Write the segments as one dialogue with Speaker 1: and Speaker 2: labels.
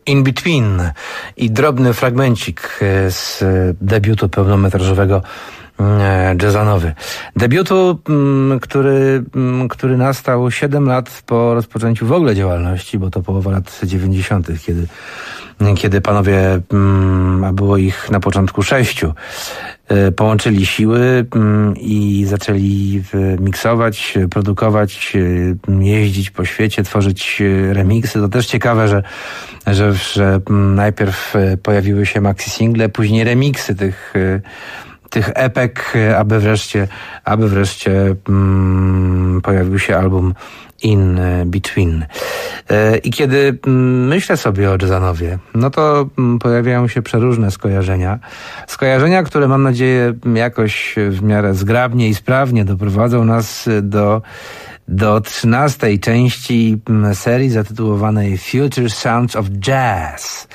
Speaker 1: In Between i drobny fragmencik z debiutu pełnometrażowego Jazzanowy. Debiutu, który nastał 7 lat po rozpoczęciu w ogóle działalności, bo to połowa lat 90., kiedy panowie, a było ich na początku 6, połączyli siły i zaczęli miksować, produkować, jeździć po świecie, tworzyć remiksy. To też ciekawe, że najpierw pojawiły się maxi single, później remiksy tych epek, aby wreszcie pojawił się album In Between. I kiedy myślę sobie o Jazzanowie, no to pojawiają się przeróżne skojarzenia. Skojarzenia, które mam nadzieję jakoś w miarę zgrabnie i sprawnie doprowadzą nas do 13. części serii zatytułowanej Future Sounds of Jazz.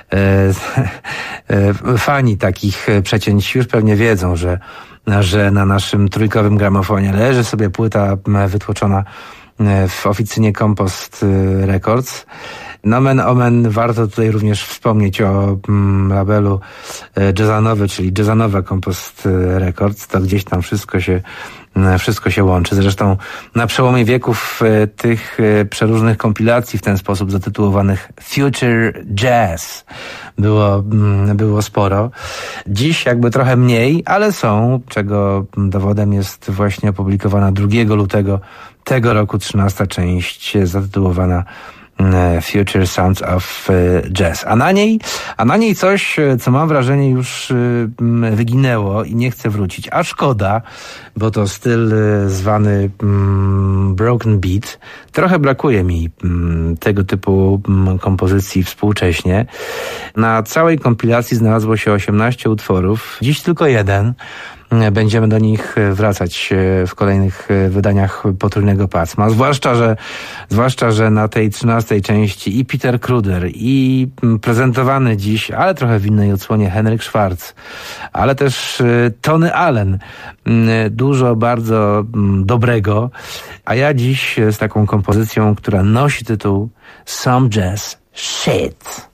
Speaker 1: Fani takich przecięć już pewnie wiedzą, że na naszym trójkowym gramofonie leży sobie płyta wytłoczona w oficynie Compost Records. Nomen omen, warto tutaj również wspomnieć o labelu Jazzanowy, czyli Jazzanowe Compost Records. To gdzieś tam wszystko się łączy. Zresztą na przełomie wieków tych przeróżnych kompilacji w ten sposób zatytułowanych Future Jazz było sporo. Dziś jakby trochę mniej, ale są, czego dowodem jest właśnie opublikowana 2 lutego tego roku 13. część zatytułowana Future Sounds of Jazz. A na niej coś, co mam wrażenie już wyginęło i nie chce wrócić. A szkoda, bo to styl zwany broken beat. Trochę brakuje mi tego typu kompozycji współcześnie. Na całej kompilacji znalazło się 18 utworów. Dziś tylko jeden. Będziemy do nich wracać w kolejnych wydaniach Potrójnego Pasma. Zwłaszcza, że na tej 13. części i Peter Kruder, i prezentowany dziś, ale trochę w innej odsłonie, Henryk Schwarz, ale też Tony Allen. Dużo bardzo dobrego. A ja dziś z taką kompozycją, która nosi tytuł Some Jazz Shit.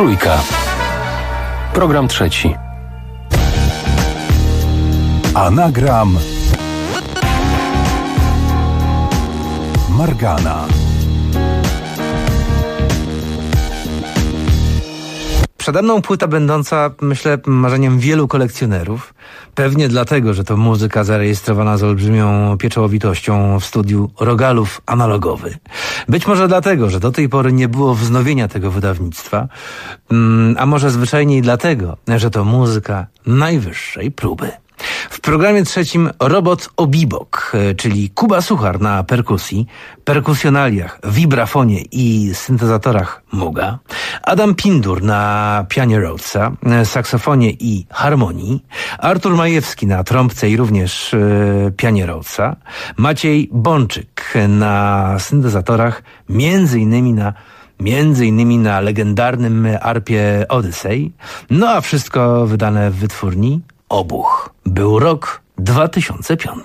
Speaker 2: Trójka. Program trzeci.
Speaker 3: Anagram Margana.
Speaker 1: Przede mną płyta będąca, myślę, marzeniem wielu kolekcjonerów. Pewnie dlatego, że to muzyka zarejestrowana z olbrzymią pieczołowitością w studiu Rogalów Analogowy. Być może dlatego, że do tej pory nie było wznowienia tego wydawnictwa, a może zwyczajniej dlatego, że to muzyka najwyższej próby. W programie trzecim robot Obibok, czyli Kuba Suchar na perkusji, perkusjonaliach, wibrafonie i syntezatorach Muga, Adam Pindur na pianie Rhodesa, saksofonie i harmonii, Artur Majewski na trąbce i również pianie Rhodesa, Maciej Bączyk na syntezatorach, między innymi na legendarnym arpie Odyssey, no a wszystko wydane w wytwórni Obuch. Był rok 2005.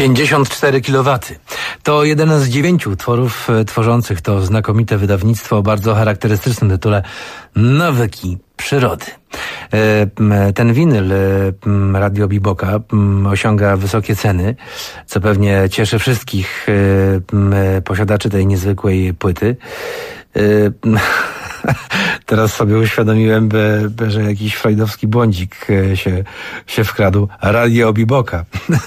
Speaker 1: 54 kW. To jeden z 9 utworów tworzących to znakomite wydawnictwo o bardzo charakterystycznym tytule Nawyki przyrody. Ten winyl Radio Biboka osiąga wysokie ceny, co pewnie cieszy wszystkich posiadaczy tej niezwykłej płyty. Teraz sobie uświadomiłem, że jakiś freudowski błądzik się wkradł. Radio Biboka.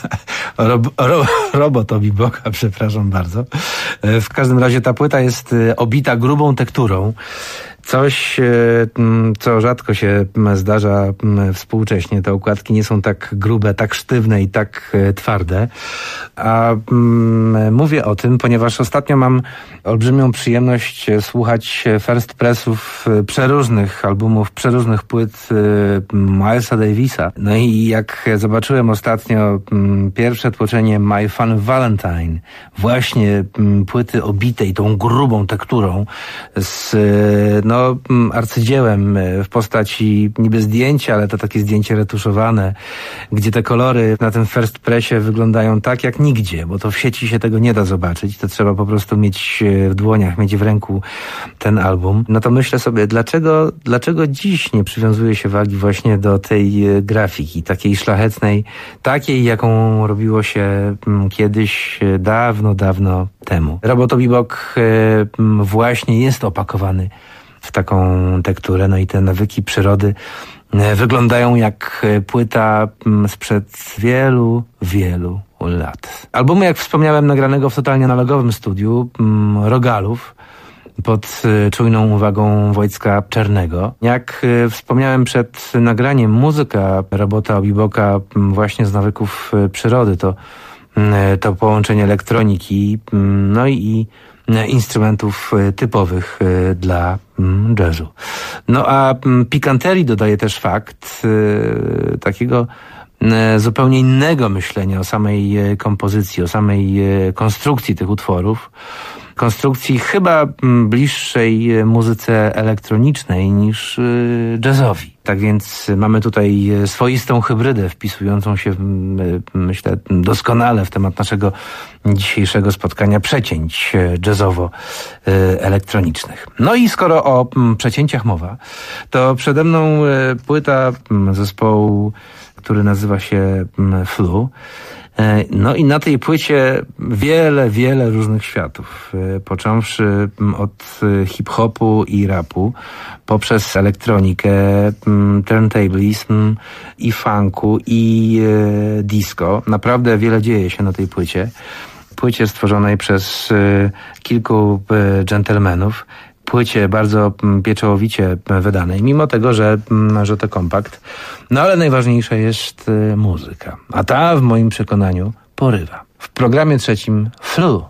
Speaker 1: Robot Biboka, przepraszam bardzo. W każdym razie ta płyta jest obita grubą tekturą. Coś, co rzadko się zdarza współcześnie. Te okładki nie są tak grube, tak sztywne i tak twarde. A mówię o tym, ponieważ ostatnio mam olbrzymią przyjemność słuchać first pressów przeróżnych albumów, przeróżnych płyt Milesa Davisa. No i jak zobaczyłem ostatnio pierwsze tłoczenie My Fun Valentine, właśnie płyty obitej tą grubą tekturą z arcydziełem w postaci niby zdjęcia, ale to takie zdjęcie retuszowane, gdzie te kolory na tym first pressie wyglądają tak jak nigdzie, bo to w sieci się tego nie da zobaczyć, to trzeba po prostu mieć w dłoniach, mieć w ręku ten album. No to myślę sobie, dlaczego dziś nie przywiązuje się wagi właśnie do tej grafiki, takiej szlachetnej, takiej jaką robiło się kiedyś, dawno temu. Robot Bibok właśnie jest opakowany w taką tekturę, no i te nawyki przyrody wyglądają jak płyta sprzed wielu lat. Albumu, jak wspomniałem, nagranego w totalnie analogowym studiu Rogalów pod czujną uwagą Wojtka Czernego. Jak wspomniałem przed nagraniem, muzyka Robota Biboka właśnie z nawyków przyrody to połączenie elektroniki, no i instrumentów typowych dla jazzu. No a pikanterii dodaje też fakt takiego zupełnie innego myślenia o samej kompozycji, o samej konstrukcji tych utworów. Konstrukcji chyba bliższej muzyce elektronicznej niż jazzowi. Tak więc mamy tutaj swoistą hybrydę wpisującą się, myślę, doskonale w temat naszego dzisiejszego spotkania przecięć jazzowo-elektronicznych. No i skoro o przecięciach mowa, to przede mną płyta zespołu, który nazywa się Flu. No i na tej płycie wiele różnych światów, począwszy od hip-hopu i rapu, poprzez elektronikę, turntablism i funku i disco. Naprawdę wiele dzieje się na tej płycie stworzonej przez kilku dżentelmenów, płycie bardzo pieczołowicie wydanej, mimo tego, że to kompakt. No ale najważniejsza jest muzyka. A ta w moim przekonaniu porywa. W programie trzecim Flu.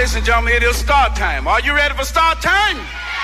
Speaker 4: ladies and gentlemen, it is start time. Are you ready for start time?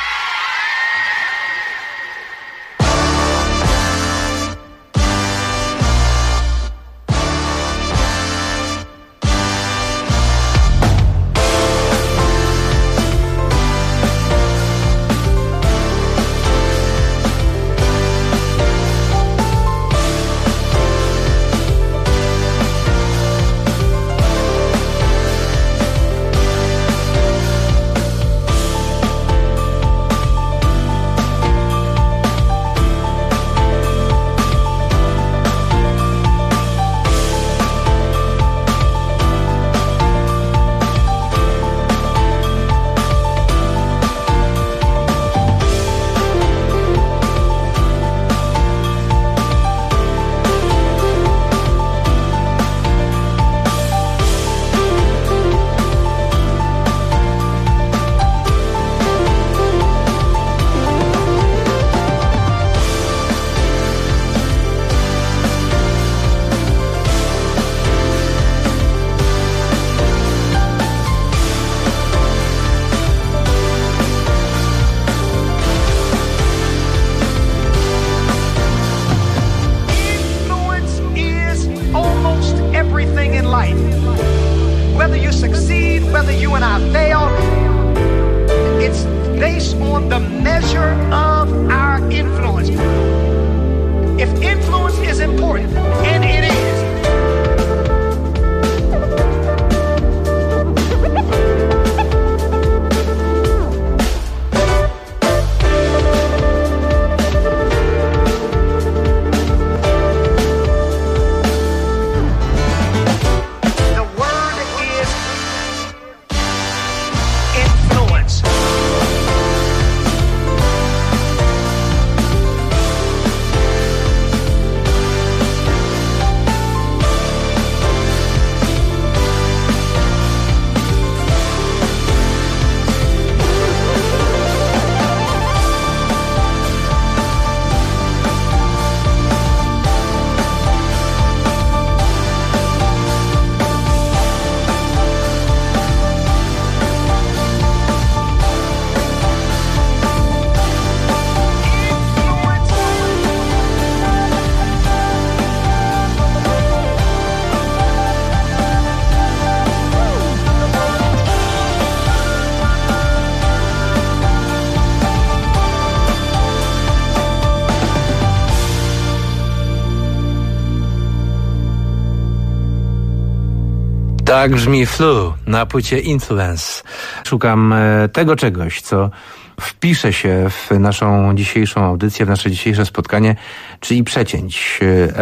Speaker 1: Tak brzmi Flu na płycie Influence. Szukam tego czegoś, co wpisze się w naszą dzisiejszą audycję, w nasze dzisiejsze spotkanie, czyli przecięć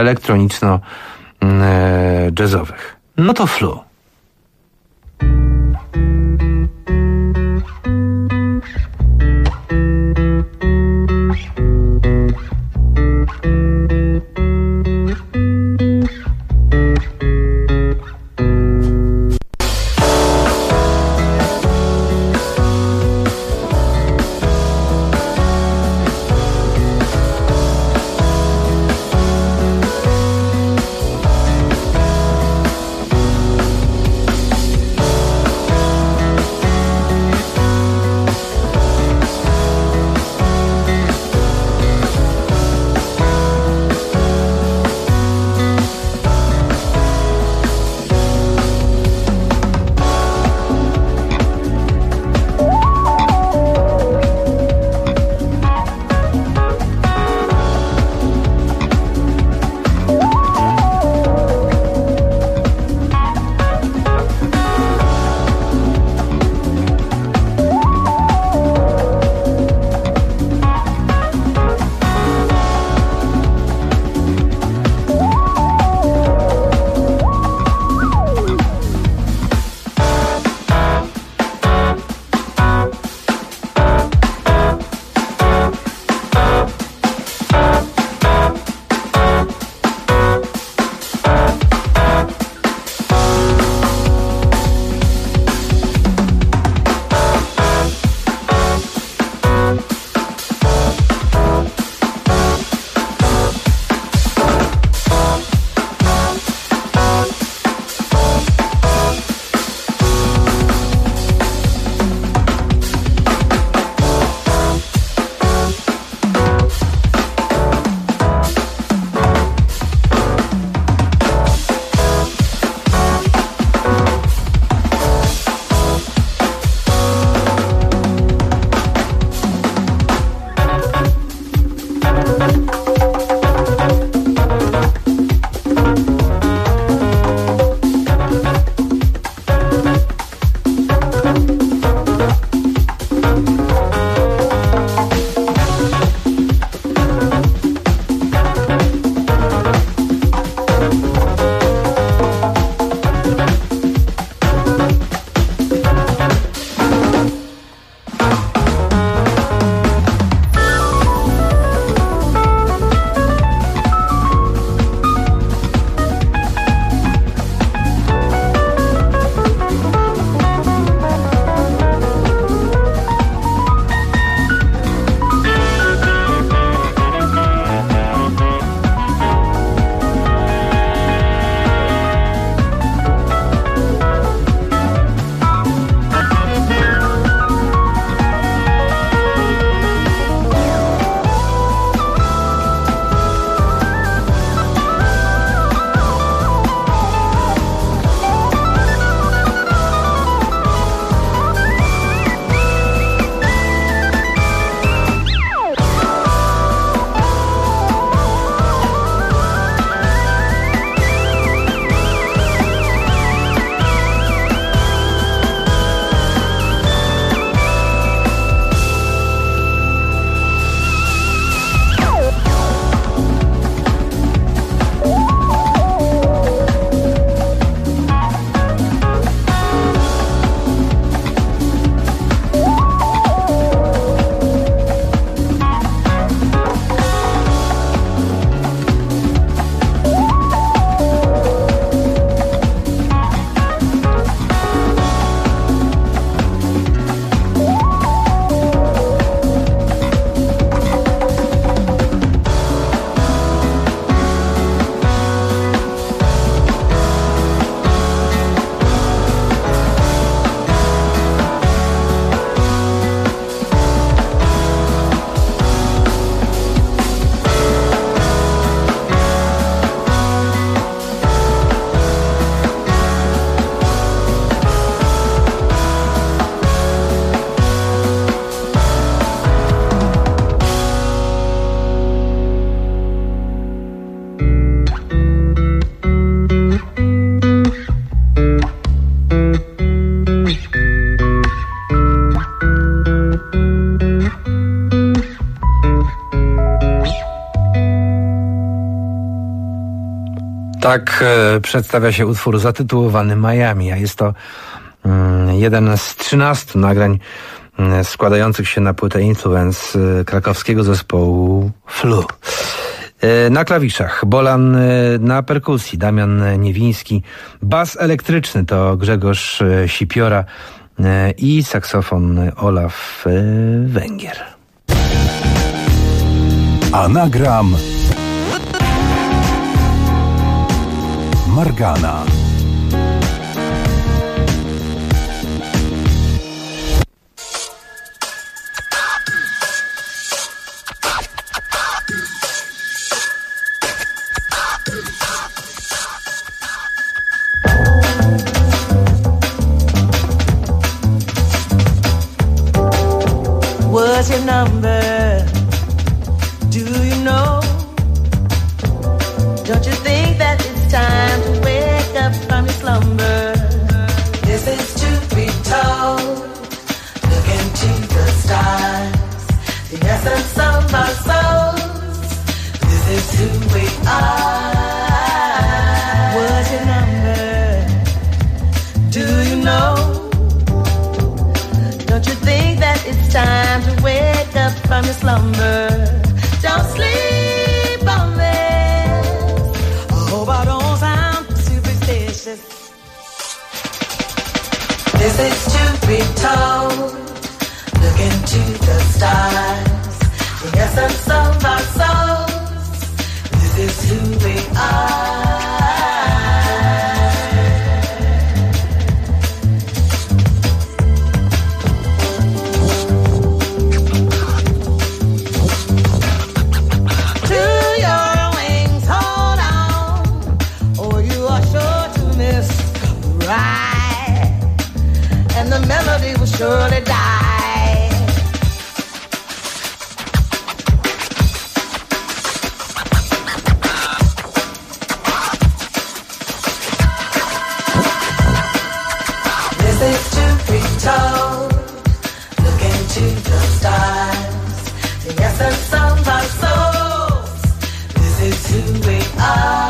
Speaker 1: elektroniczno-jazzowych. No to Flu. Tak przedstawia się utwór zatytułowany Miami, a jest to jeden z 13 nagrań składających się na płytę Influence krakowskiego zespołu Flu. Na klawiszach Bolan, na perkusji Damian Niewiński, bas elektryczny to Grzegorz Sipiora i saksofon Olaf Węgier.
Speaker 3: Anagram Margana.
Speaker 5: What's your number? Do you know? Don't you think that it's time to wake up from your slumber? This is to be told. Look into the stars, the essence of our souls. This is who we are. What's your number? Do you know? Don't you think that it's time to wake up from your slumber? Don't sleep on this. I hope I don't sound superstitious. This is to be told. Look into the stars, the essence of our souls. This is who we are. And the melody will surely die. This is to be told. Look into the stars, the essence of our souls. This is who we are.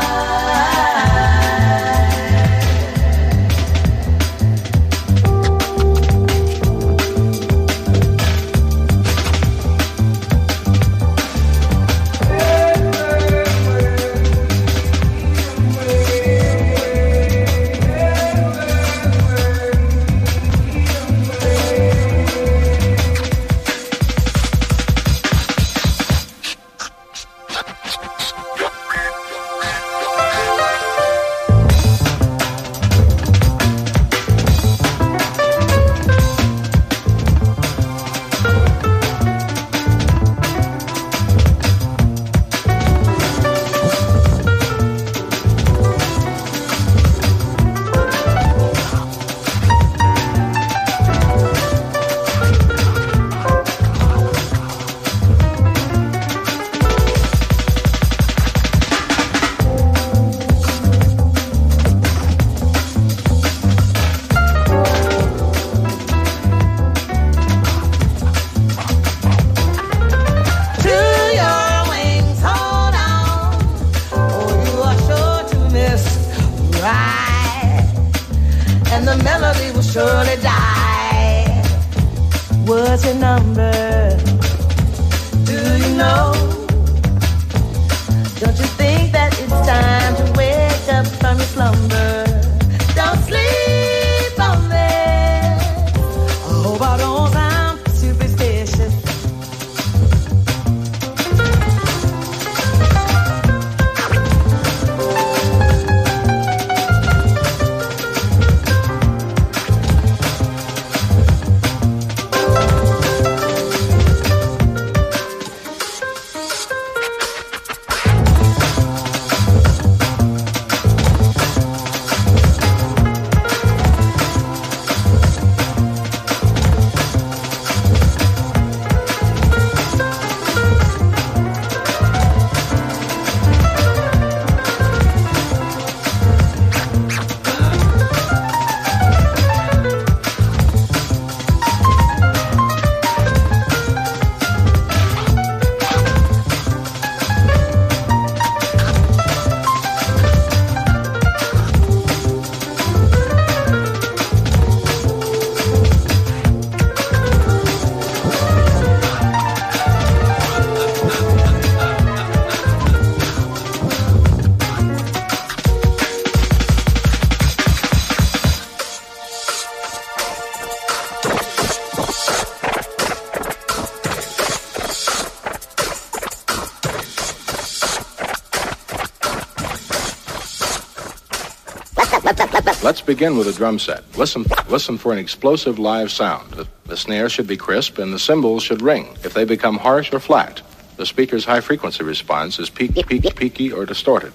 Speaker 6: Let's begin with a drum set. Listen for an explosive live sound. The snare should be crisp and the cymbals should ring. If they become harsh or flat, the speaker's high frequency response is peaky or distorted.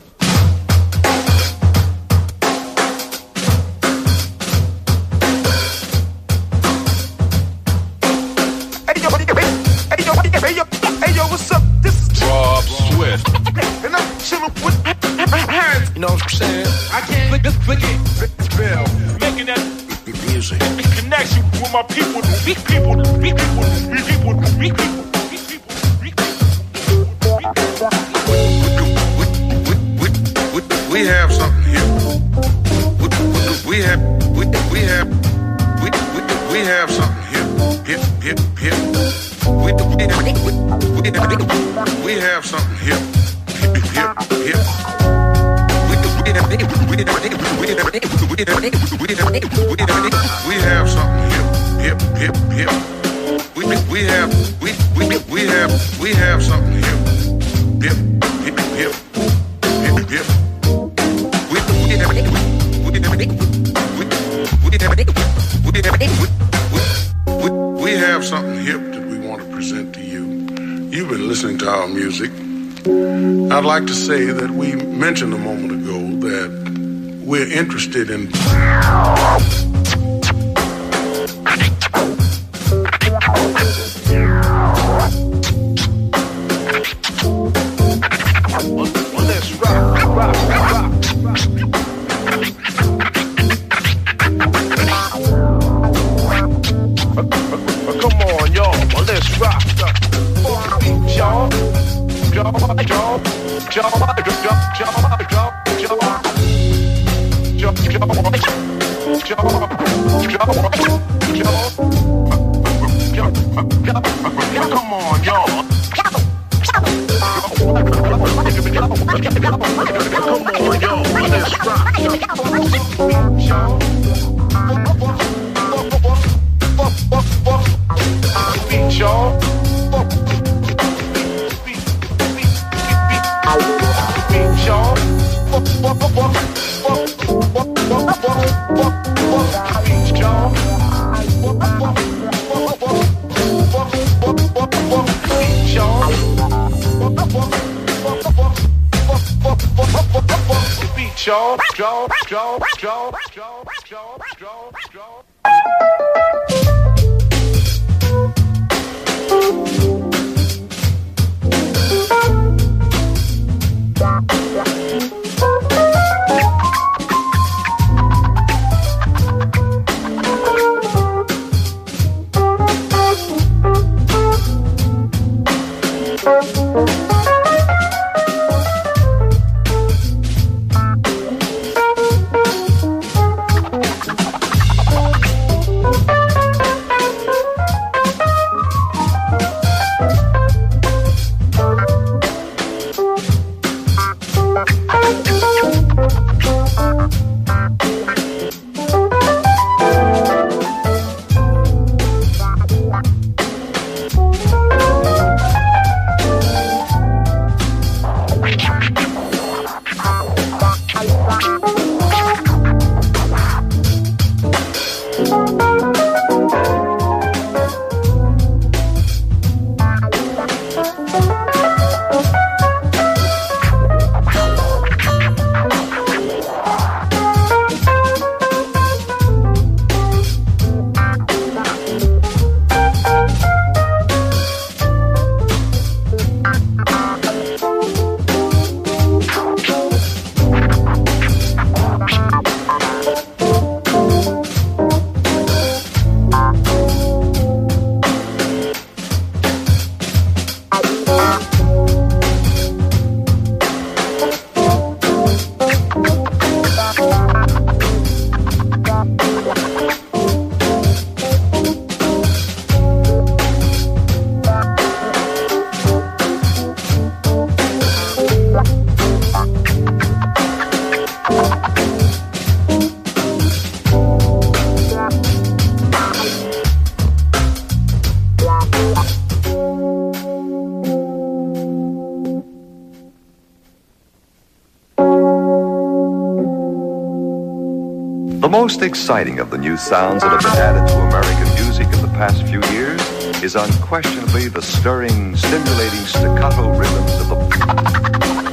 Speaker 4: Hey yo, what's up? This is Rob Swift. And I'm chilling with hands. You know what I'm saying? I can't click it. Bill. Making that music. Connection with my people.
Speaker 7: We have something here. We have something here. Hip. We have something here. Hip. We have something here. Hip. We have something here. Hip. We have something hip that we want to present to you. You've been listening to our music. I'd like to say that we mentioned a moment ago that we're interested in
Speaker 4: let's rock. Come on, y'all. Let's rock. Y'all. Come on, y'all. Let's rock.
Speaker 8: The most exciting of the new sounds that have been added to American music in the past few years is unquestionably the stirring, stimulating staccato rhythms of the...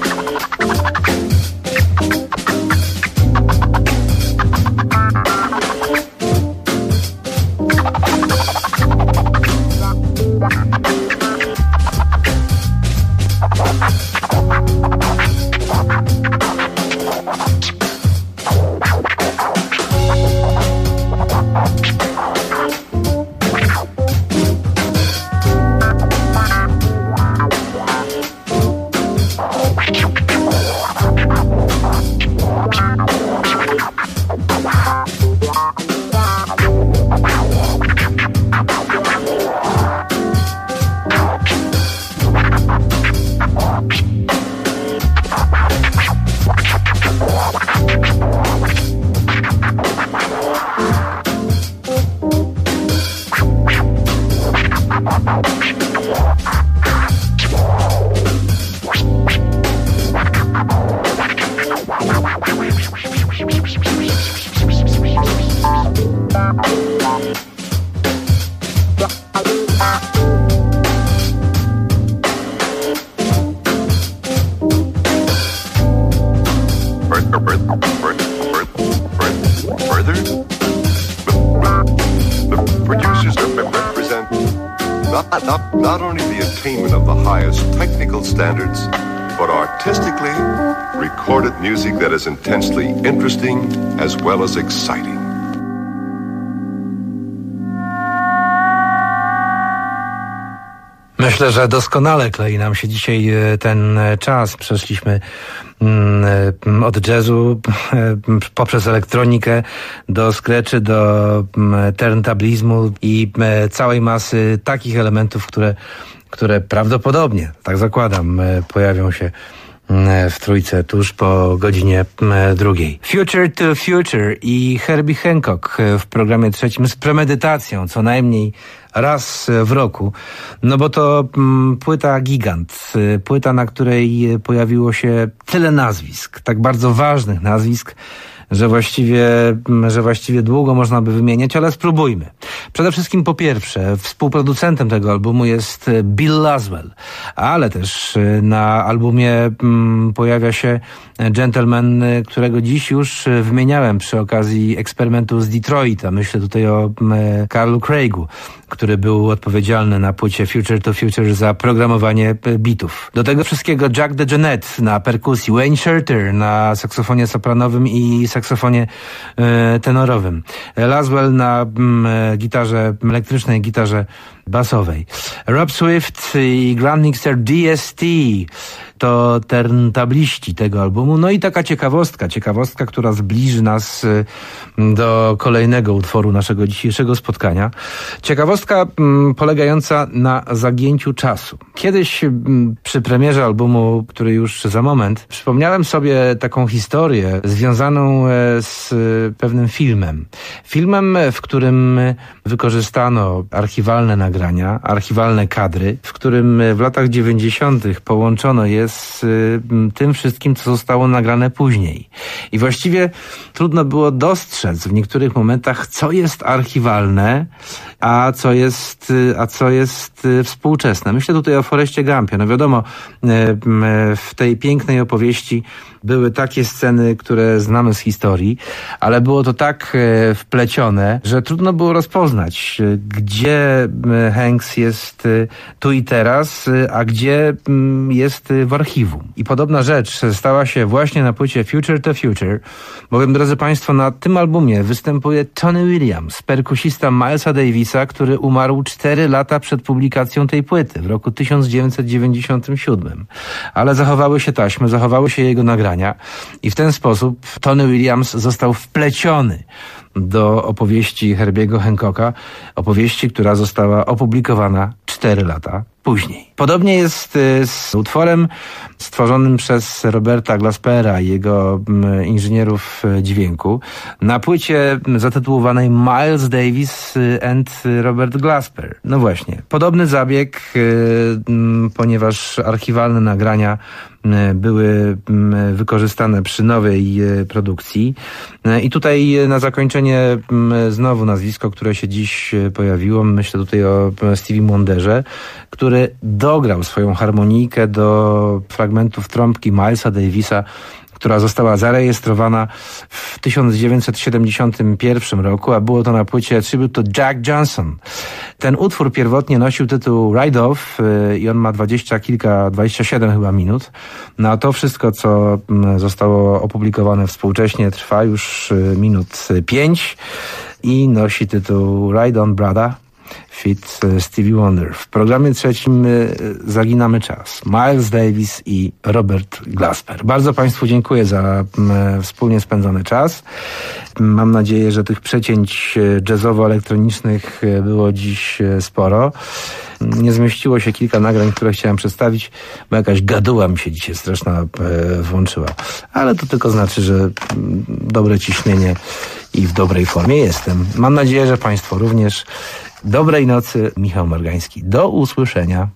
Speaker 8: Not only the attainment of the highest technical standards, but artistically recorded music that is intensely interesting as well as exciting.
Speaker 1: Myślę, że doskonale klei nam się dzisiaj ten czas. Przeszliśmy od jazzu poprzez elektronikę do scratchy, do turntablizmu i całej masy takich elementów, które prawdopodobnie, tak zakładam, pojawią się w trójce tuż po godzinie 2. Future to Future i Herbie Hancock w programie trzecim z premedytacją co najmniej raz w roku, no bo to płyta gigant, płyta, na której pojawiło się tyle nazwisk, tak bardzo ważnych nazwisk, że właściwie długo można by wymieniać, ale spróbujmy. Przede wszystkim po pierwsze, współproducentem tego albumu jest Bill Laswell, ale też na albumie pojawia się gentleman, którego dziś już wymieniałem przy okazji eksperymentu z Detroita. Myślę tutaj o Carlu Craigu, który był odpowiedzialny na płycie Future to Future za programowanie bitów. Do tego wszystkiego Jack DeJohnette na perkusji, Wayne Shorter na saksofonie sopranowym i saksofonie tenorowym, Laswell na gitarze elektrycznej, gitarze basowej. Rob Swift i Grand Mixer DST to turntabliści tego albumu. No i taka ciekawostka, która zbliży nas do kolejnego utworu naszego dzisiejszego spotkania. Ciekawostka polegająca na zagięciu czasu. Kiedyś przy premierze albumu, który już za moment, przypomniałem sobie taką historię związaną z pewnym filmem. Filmem, w którym wykorzystano archiwalne nagrania, archiwalne kadry, w którym w latach 90. połączono je z tym wszystkim, co zostało nagrane później. I właściwie trudno było dostrzec w niektórych momentach, co jest archiwalne, a co jest współczesne. Myślę tutaj o Forrestie Gumpie. No wiadomo, w tej pięknej opowieści były takie sceny, które znamy z historii, ale było to tak wplecione, że trudno było rozpoznać, gdzie Hanks jest tu i teraz, a gdzie jest w archiwum. I podobna rzecz stała się właśnie na płycie Future to Future, bowiem, drodzy Państwo, na tym albumie występuje Tony Williams, perkusista Milesa Davisa, który umarł 4 lata przed publikacją tej płyty w roku 1997. Ale zachowały się taśmy, zachowały się jego nagrania i w ten sposób Tony Williams został wpleciony do opowieści Herbiego Hancocka, opowieści, która została opublikowana 4 lata później. Podobnie jest z utworem stworzonym przez Roberta Glaspera i jego inżynierów dźwięku na płycie zatytułowanej Miles Davis and Robert Glasper. No właśnie, podobny zabieg, ponieważ archiwalne nagrania były wykorzystane przy nowej produkcji. I tutaj na zakończenie znowu nazwisko, które się dziś pojawiło. Myślę tutaj o Stevie Wonderze, który dograł swoją harmonijkę do fragmentów trąbki Milesa Davisa, która została zarejestrowana w 1971 roku, a było to na płycie Tribute to Jack Johnson. Ten utwór pierwotnie nosił tytuł Ride Off i on ma 27 chyba minut. No a to wszystko, co zostało opublikowane współcześnie, trwa już minut 5 i nosi tytuł Ride On Brother feat. Stevie Wonder. W programie trzecim zaginamy czas. Miles Davis i Robert Glasper. Bardzo Państwu dziękuję za wspólnie spędzony czas. Mam nadzieję, że tych przecięć jazzowo-elektronicznych było dziś sporo. Nie zmieściło się kilka nagrań, które chciałem przedstawić, bo jakaś gaduła mi się dzisiaj straszna włączyła. Ale to tylko znaczy, że dobre ciśnienie i w dobrej formie jestem. Mam nadzieję, że Państwo również. Dobrej nocy, Michał Morgański. Do usłyszenia.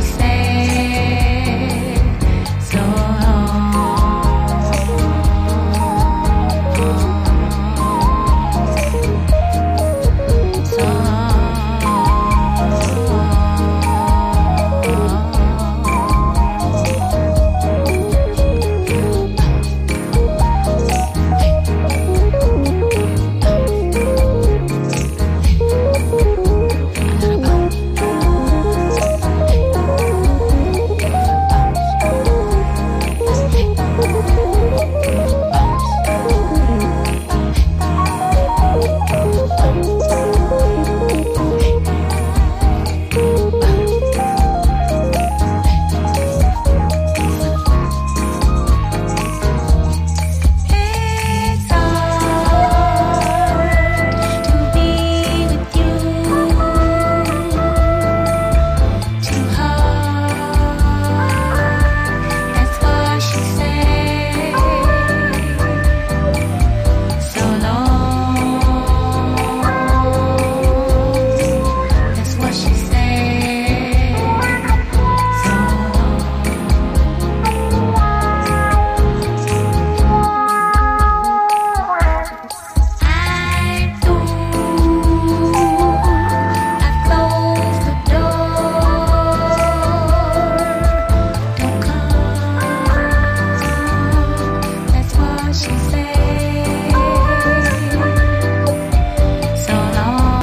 Speaker 9: say